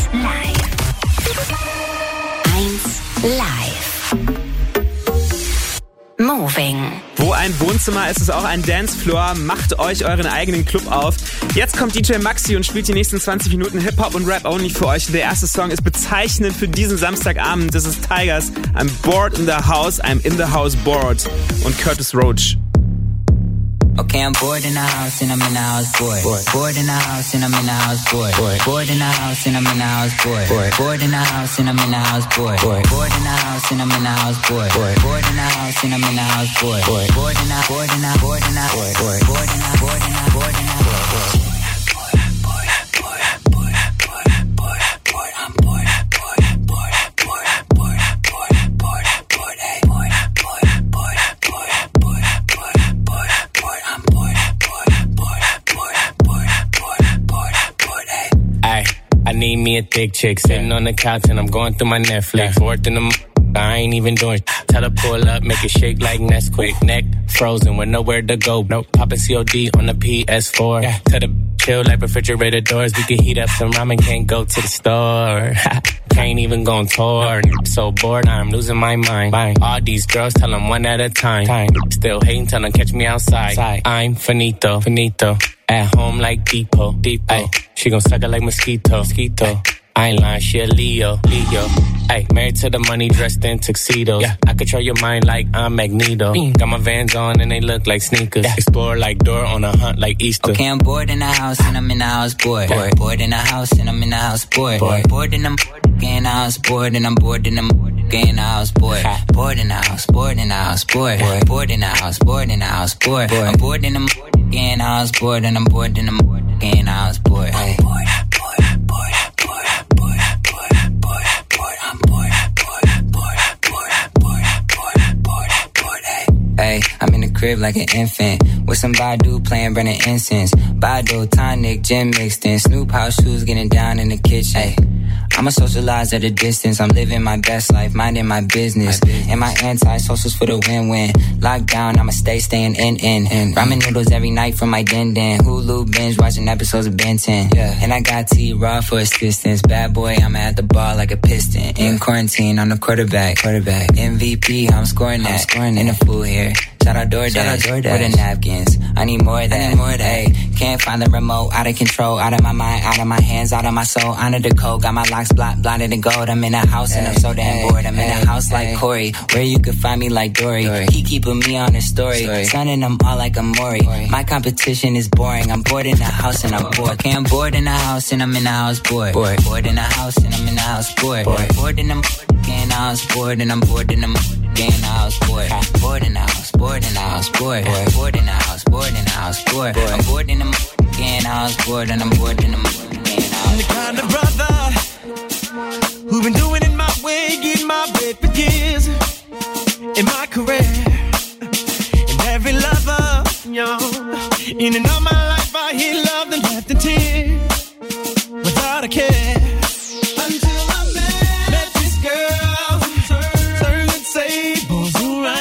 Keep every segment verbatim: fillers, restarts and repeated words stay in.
live. eins live. Moving. Wo ein Wohnzimmer ist, ist auch ein Dancefloor. Macht euch euren eigenen Club auf. Jetzt kommt D J Maxi und spielt die nächsten zwanzig Minuten Hip-Hop und Rap only für euch. Der erste Song ist bezeichnend für diesen Samstagabend. Das ist Tigers. I'm bored in the house, I'm in the house bored. Und Curtis Roach. Okay, I'm bored in the house and I'm in the house bored. Bored, bored in the house and I'm in the house bored. Bored, bored in the house and I'm in the house bored. Bored, bored in the house and I'm in the house bored. Bored, bored in the house and I'm in the house bored. Bored, bored in the house and I'm in the house bored. Bored, bored in the bored in the bored in the bored, bored, bored in the bored in the bored in the bored, bored. I need me a thick chick sitting on the couch and I'm going through my Netflix. Worth in the m- I ain't even doing sh- Tell her pull up, make it shake like Nesquik. Neck frozen with nowhere to go. Nope. Poppin' C O D on the P S four. Yeah. Tell the chill like refrigerator doors. We can heat up some ramen, can't go to the store. Can't even go on tour. So bored, I'm losing my mind. All these girls tell them one at a time. Still hating, tell them catch me outside. I'm finito, finito. At home like Depot, Depot. Ay, she gon' suck it like mosquito, mosquito. Ay, I ain't lying, she a Leo, Leo. Ay, married to the money, dressed in tuxedos. Yeah. I control your mind like I'm Magneto. Mm. Got my Vans on and they look like sneakers. Yeah. Explore like Dora on a hunt like Easter. Okay, I'm bored in the house and I'm in the house bored. Bored, bored in the house and I'm in the house bored. Bored, bored in the in the house bored and I'm bored in the in the house bored. Bored in the house, bored in the house bored. Bored in the house, bored in the house bored. I'm bored in the in the house bored and I'm bored in the in the house bored. Hey. Hey, I'm in the crib like an infant with some Badu playing burning incense. Badu, tonic, gin mixed in. Snoop House shoes getting down in the kitchen. Hey, I'ma socialize at a distance. I'm living my best life, minding my business. My business. And my anti-socials for the win-win. Lockdown, I'ma stay staying in in. in Ramen noodles every night from my den den. Hulu binge watching episodes of Ben ten. Yeah. And I got T-Raw for assistance. Bad boy, I'm at the bar like a piston. In quarantine, I'm the quarterback. Quarterback. M V P, I'm scoring that. I'm scoring that. In the food here. Shout out DoorDash, Shout out DoorDash. With the napkins. I need more of that. I need more of that. Hey, can't find the remote. Out of control. Out of my mind. Out of my hands. Out of my soul. Under the code. Got my locks blocked. Blinded in gold. I'm in a house hey, and I'm so damn hey, bored. I'm hey, in a house hey. like Corey. Where you could find me like Dory. Dory. He keeping me on his story. story. Sunning them all like a Maury. Maury. My competition is boring. I'm bored in the house and I'm bored. Okay, I'm bored in the house and I'm in the house bored. Bored, bored in the house and I'm in the house bored. Bored, bored in the in the house bored and I'm bored in the in the house bored. Bored in the house. Bored in the house bored. Bored in the house. Bored in the house bored. I'm bored in the in the house bored and I'm bored in the in the house. I'm the kind of brother who been doing it my way, getting my bread for years in my career. And every lover, yo, in and all my life I hear love and laughed and tears without a care. Until I met, met this girl, turn the tables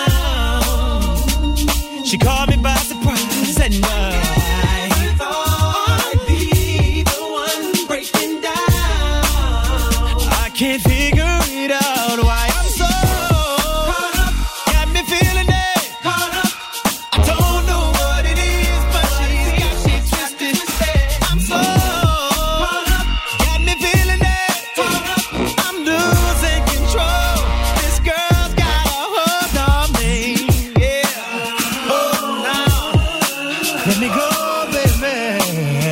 around. She caught me by surprise and uh, can't figure it out why I'm so caught up. Got me feeling it. Caught up. I don't know what it is, but she's got me twisted. I'm so caught up. Got me feeling it. Caught up. I'm losing control. This girl's got a hold on me. Yeah. Oh, now let me go, baby.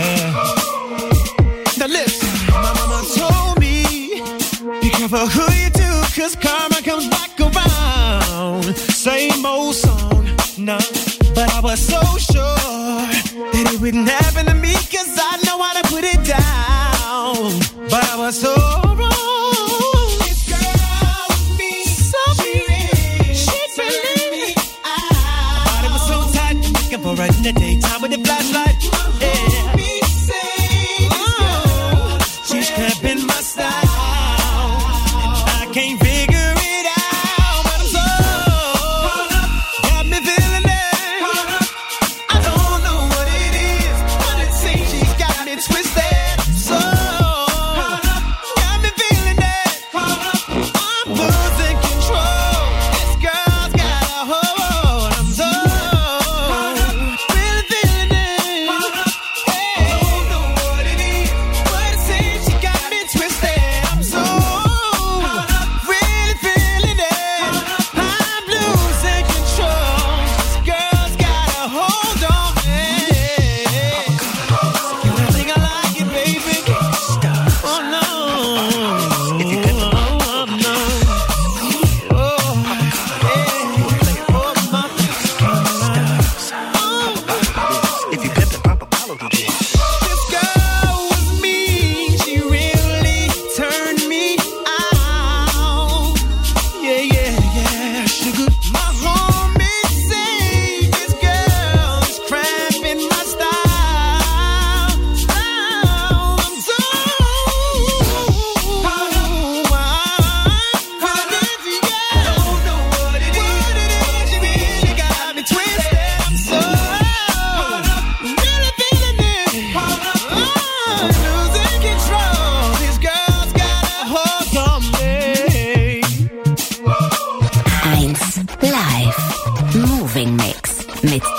Now listen, my mama told be careful who you do, cause karma comes back around. Same old song, no. But I was so sure that it wouldn't happen to me, cause I know how to put it down. But I was so wrong. This girl with me, so she, she believed me. My body was so tight, looking for her in the daytime with the flashlight. Yeah. Oh, she's cramping my style. Can't figure it out, but I'm so caught up. Got me feeling it. Caught up. I don't know what it is, but it seems she's got me twisted. So caught up.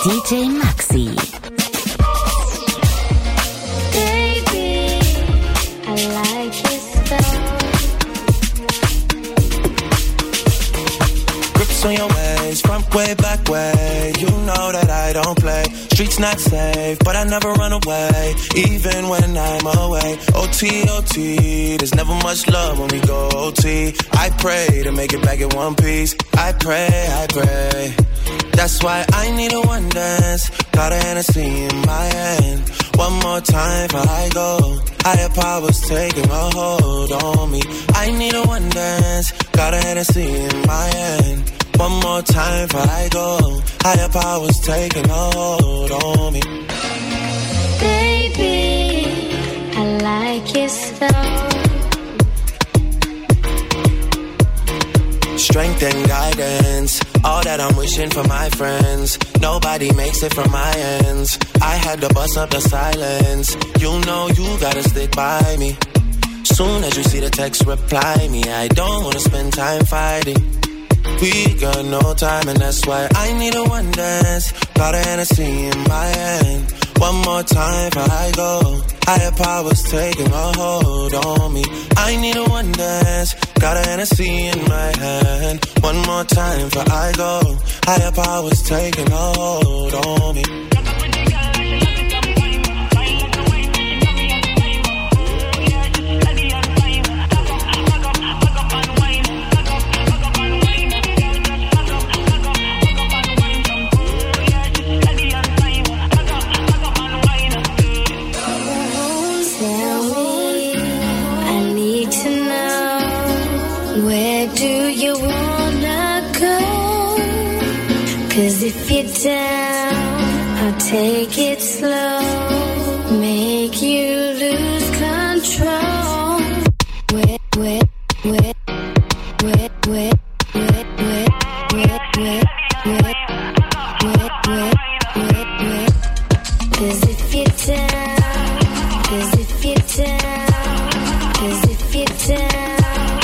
D J Maxi. Baby, I like your style. Grips on your ways, front way, back way. You know that I don't play. Streets not safe, but I never run away, even when I'm away. O T, O T, there's never much love when we go O T. I pray to make it back in one piece. I pray, I pray. That's why I need a one dance. Got a Hennessy in my hand. One more time before I go. Higher powers taking a hold on me. I need a one dance. Got a Hennessy in my hand. One more time before I go. Higher powers taking a hold on me. Baby, I like your style. Strength and guidance, all that I'm wishing for my friends. Nobody makes it from my ends. I had to bust up the silence. You know you gotta stick by me. Soon as you see the text, reply me. I don't wanna spend time fighting. We got no time and that's why I need a one dance. Got a Hennessy in my hand. One more time before I go. Higher powers taking a hold on me. I need a one dance. Got a Hennessy in my hand. One more time before I go. Higher powers taking a hold on me. Cause if you're down, I'll take it slow. Make you lose control. Wet, wet, wet, wet, wet, wet, wet, wet, wet, wet, wet, wet, wet, wet. Cause if you're down, cause if you're down, cause if you're down.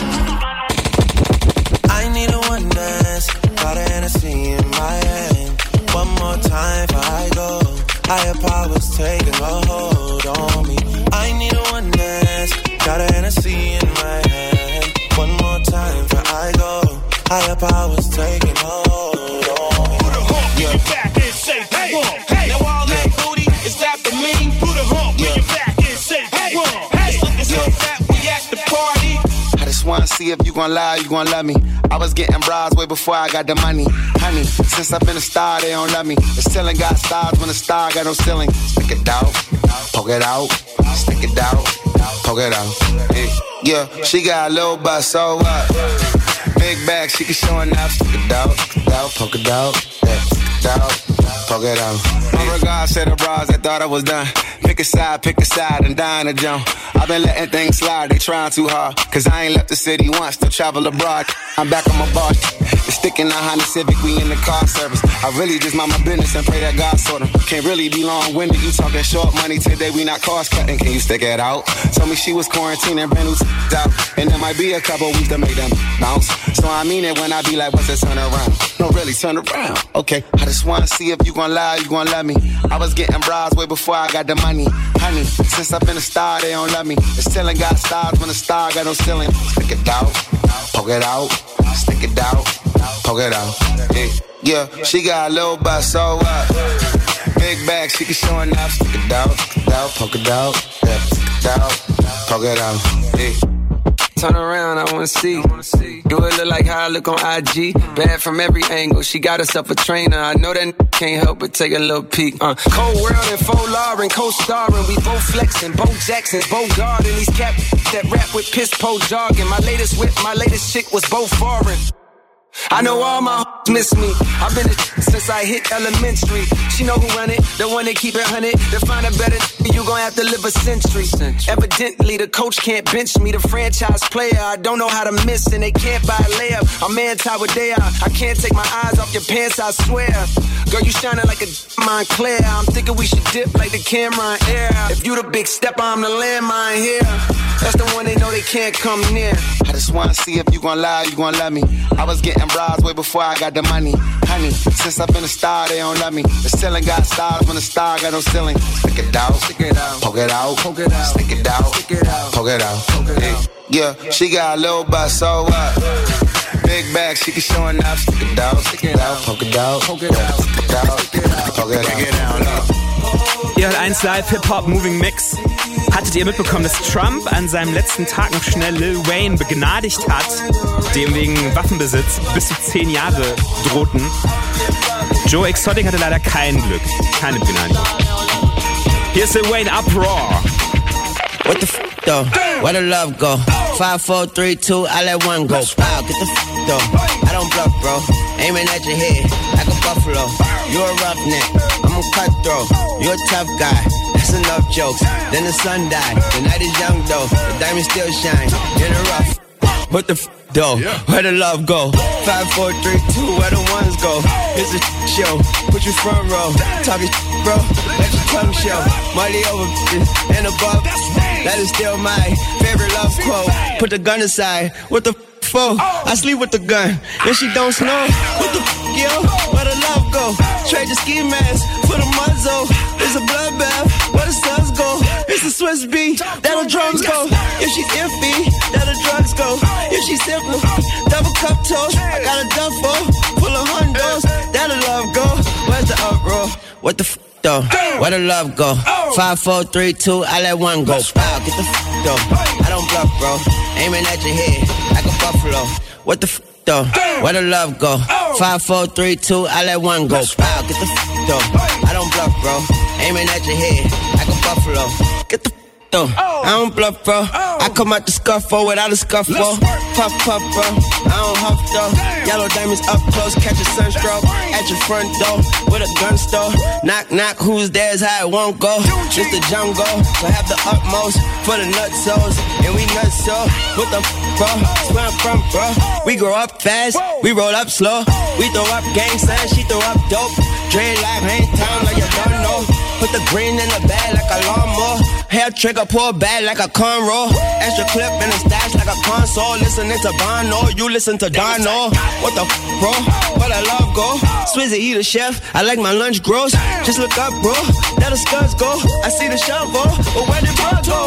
I need a one dance. Got a Hennessy in my hand. One more time before I go. Higher powers taking a hold on me. I need a one dance. Got a Hennessy in my hand. One more time before I go. Higher powers taking a hold on me. Put a hump in your back and say, hey, hey. Now all that booty is after me. Put a hump in your back and say, hey, hey. Looking so fat, we at the party. I just wanna see if you gon' lie, you gon' love me. I was getting bras way before I got the money. Honey, since I've been a star, they don't love me. The ceiling got stars when the star got no ceiling. Stick it out, poke it out, stick it out, poke it out. Hey, yeah, she got a little butt, so what? Big bag, she can show enough. Stick it out, stick it out, poke it out, yeah, stick it out, poke it out. My regards to the bras that thought I was done. Pick a side, pick a side, and dine a jump. I've been letting things slide, they trying too hard. Cause I ain't left the city once, to travel abroad. I'm back on my bar. It's sticking a Honda Civic, we in the car service. I really just mind my business and pray that God sort them. Can't really be long-winded, you talking short money today, we not cost cutting. Can you stick it out? Told me she was quarantining, brand new out. And there might be a couple weeks to make them bounce. So I mean it when I be like, what's that turn around? No, really, turn around. Okay, I just wanna see if you gon' lie, you gon' love me. I was getting bras way before I got the money. Honey, since I've been a star, they don't love me. The ceiling got stars when the star got no ceiling. Stick it out, poke it out, stick it out, poke it out. Yeah, yeah, she got a little butt, so what? Big bag, she can show enough. Stick it out, stick it out, poke it out, yeah, stick it out, poke it out. Yeah. Turn around, I wanna see. Do it look like how I look on I G? Bad from every angle, she got herself a trainer. I know that n- can't help but take a little peek. Uh, Cold World and Faux Lauren, co-starring. We both flexing, Bo Jackson's, Bo Garden. These cap that rap with piss po jargon. My latest whip, my latest chick was both foreign. I know all my hoes miss me. I've been a since I hit elementary. She know who run it, the one that keep it hundred. To find a better, you gon' have to live a century. Evidently, the coach can't bench me. The franchise player, I don't know how to miss, and they can't buy a layup. I'm anti what they are. I can't take my eyes off your pants, I swear. Girl, you shining like a Montclair. I'm thinking we should dip like the camera in air. If you the big stepper, I'm the landmine here. That's the one they know they can't come near. I just wanna see if you gon' lie, you gon' love me. I was getting bras way before I got the money. Honey, since I've been a star, they don't love me. The ceiling got stars when the star got no ceiling. Stick it out, stick it out, poke it out, poke it out, stick it out, stick it out, poke it out, poke it out. Yeah, she got a little butt, so what? Big bag, she can show enough. Stick it out, stick it out, poke it out, poke it out, stick it out, stick it out, poke it out. Ihr hört eins Live Hip-Hop Moving Mix. Hattet ihr mitbekommen, dass Trump an seinem letzten Tag noch schnell Lil Wayne begnadigt hat, dem wegen Waffenbesitz bis zu zehn Jahre drohten? Joe Exotic hatte leider kein Glück. Keine Begnadigung. Hier ist Lil Wayne, Uproar. What the f*** though? Where the love go? Five, four, three, two, I let one go. Wow, get the f*** though. I don't bluff, bro. Aiming at your head like a buffalo. You a roughneck, I'm a cutthroat. You a tough guy, that's enough jokes. Then the sun died, the night is young though. The diamonds still shine in the rough. What the f*** though? Where the love go? Five, four, three, two, where the ones go? It's a show, put you front row. Talking bro, let your tongue show. Money over and above, that is still my favorite love quote. Put the gun aside, what the f*** for? I sleep with the gun, and she don't snow. What the f***, yo? Where the love go? Trade the ski mask for the muzzle. It's a bloodbath, where the suns go? It's a Swiss beat, that'll drums go. If she's iffy, that'll drugs go. If she's simple, double cup toast. I got a duffel full of hundos, that'll love go. Where's the uproar? What the f*** though? Where the love go? Five, four, three, two, I let one go. Wow, get the f*** though. I don't bluff, bro. Aiming at your head like a buffalo. What the f*** though? Where the love go? Five, four, three, two, I let one go. Wow, get the f*** though. I don't bluff, bro. Aiming at your head like a buffalo. Get the f*** though. I don't bluff, bro. I come out the scuffle without a scuffle. Puff, puff, bro. I don't huff, though. Yellow diamonds up close, catch a sunstroke. At your front door with a gun store. Knock, knock, who's there's how it won't go. It's the jungle, so have the utmost for the nutsos. And we nuts so what the f, bro? Where I'm from, bro. We grow up fast, we roll up slow. We throw up gang signs, she throw up dope. Dread life, hang time like you don't know. Put the green in the bag like a lawnmower. Hair trigger, pull back like a cornrow. Extra clip in the stash like a console. Listening to Bono, you listen to Dono. What the f, bro? Where the love go? Swizzy, he the chef, I like my lunch gross. Just look up, bro, there the scuds go. I see the shovel, but where did bro go?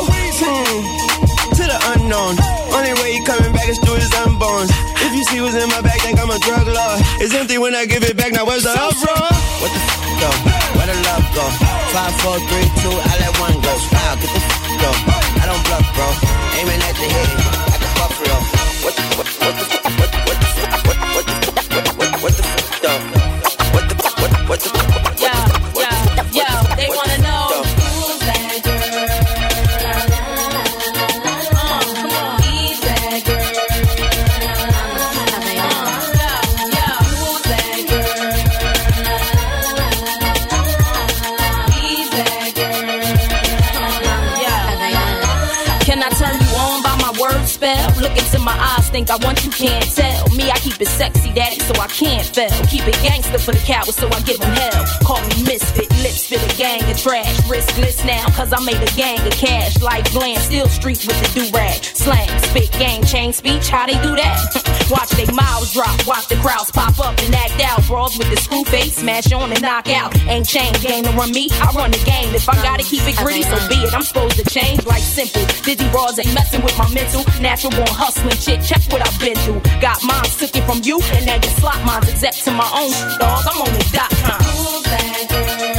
Hmm. To the unknown. Only way he coming back is through his unborns. If you see what's in my bag, think I'm a drug lord. It's empty when I give it back, now where's the uproar? What the f, though? Where the love go? Five, four, three, two, I let one go. Wow, get the f, though. I don't bluff, bro. Aiming at the head like a buffalo. What the what what the what what the what what the what what what the f, though? What the what what the yo yo yo? They wanna know who's that girl? Look into my eyes, think I want you, can't tell. Me, I keep it sexy, daddy, so I can't fail. Keep it gangster for the cowards, so I give them hell. Call me misfit, lips fit a gang of trash. Riskless now, cause I made a gang of cash. Like glam, still streets with the do-rag. Slang, spit, gang, chain speech, how they do that? Watch they mouths drop, watch the crowds pop up and act out. Brawls with the screw face, smash on and knock out. Ain't chain game to run me, I run the game. If I gotta keep it gritty, so be it. I'm supposed to change like simple. Dizzy bras ain't messing with my mental. Natural born hustling shit, check what I've been through. Got mine, took it from you, and now you slot mine. Except to my own dog, I'm on the dot com. Who's that girl?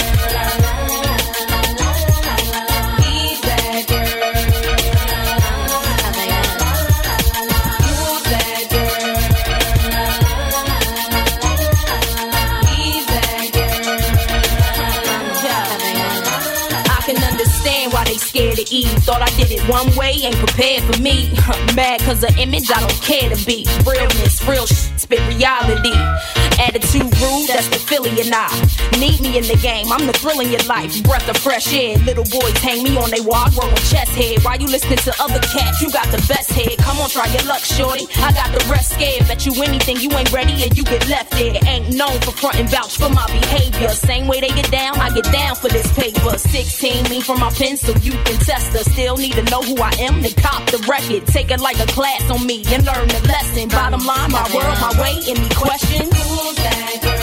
Scared to eat. Thought I did it one way, ain't prepared for me. Mad cause the image I don't care to be. Realness, real shit, spit reality. Attitude rude, that's the Philly and I. Need me in the game, I'm the thrill in your life. Breath of fresh air, little boys hang me on they wall, growing chest head. While you listening to other cats, you got the best head. Come on on, try your luck, shorty. I got the rest scared, bet you anything you ain't ready and you get left there. Ain't known for front and vouch for my behavior. Same way they get down, I get down for this paper. sixteen, me from my pen, so you can test her. Still need to know who I am, then cop the record. Take it like a class on me and learn the lesson. Bottom line, my world, my way, any questions? Who's that girl?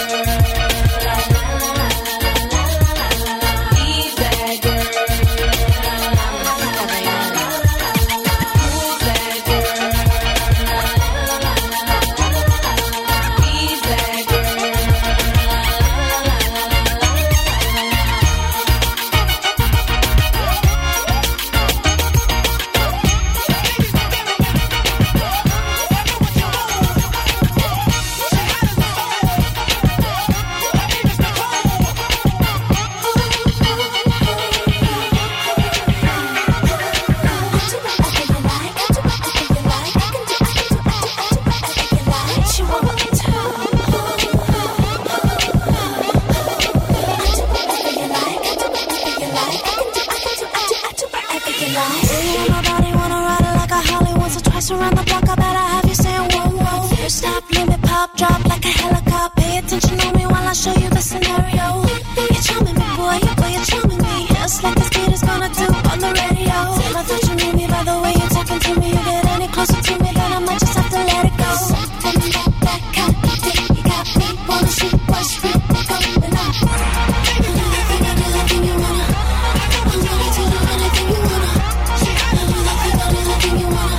Around the block, I better have you saying whoa, whoa. First stop, limit, pop, drop like a helicopter. Pay attention on me while I show you the scenario. You're charming me, boy, boy, you're charming me. Just like this kid is gonna do on the radio. Tell her that you need me by the way you're talking to me. You get any closer to me, then I might just have to let it go. Something about that kind of thing. You got me, wanna see what's really going on. I do anything, I do anything you wanna. I'm ready to do anything you wanna. I do anything, I do anything you wanna.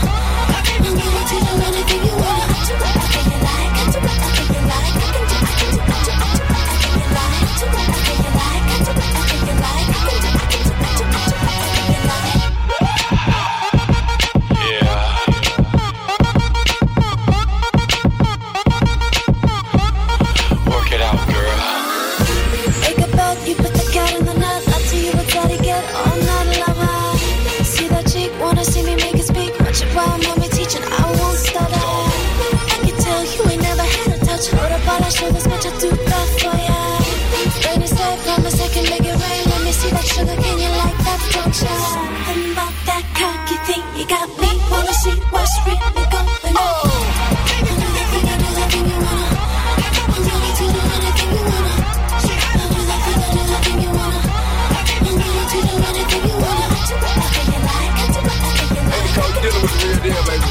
Something about that cocky thing. You got me, wanna see what's really going on. I do anything, I do anything you wanna. I'm ready to do anything you wanna. I do anything, I do anything you wanna. I'm ready to do anything you wanna. I do whatever you like, I do whatever you like. Baby, Coach Dilla was the real deal, baby.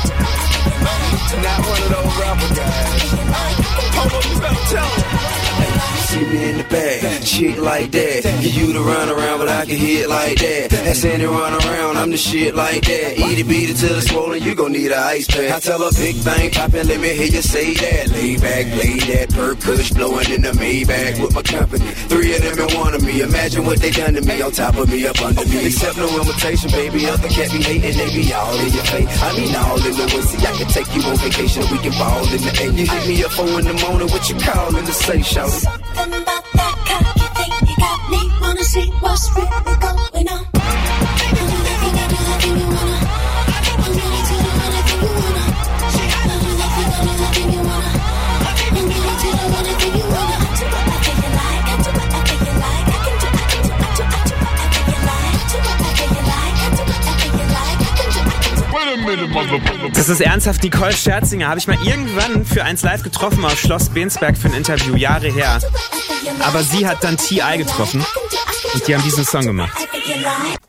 Not one of those rapper guys. Hold on, you better tell them. See me in the bag, shit like that. Get you to run around, but I can hit like that. That's Sandy run around, I'm the shit like that. Eat it, beat it till it's swollen, you gon' need an ice pack. I tell her big thing poppin', let me hear you say that. Lay back, lay that, per push, blowin' in the Maybach with my company. Three of them in one of me, imagine what they done to me. On top of me, up under me. Accept no invitation, baby, other cat be hatin', they be all in your face. I mean all in the way, see I can take you on vacation, we can ball in the air. You hit me up four in the morning, what you callin' to say, shout it? Something about that cocky thing. You got me, wanna see what's really going on. I do anything, I do anything you wanna. I'm ready to do anything you wanna. I do anything, I do anything you wanna. I'm ready to do anything you wanna. I do whatever you like, I do whatever you like. I can do, I can do, I do, I do whatever you like. I do whatever you like, I do whatever you like. I can do, I can do. Wait a minute, motherfucker. Das ist ernsthaft Nicole Scherzinger. Habe ich mal irgendwann für eins live getroffen auf Schloss Bensberg für ein Interview, Jahre her. Aber sie hat dann T I getroffen und die haben diesen Song gemacht.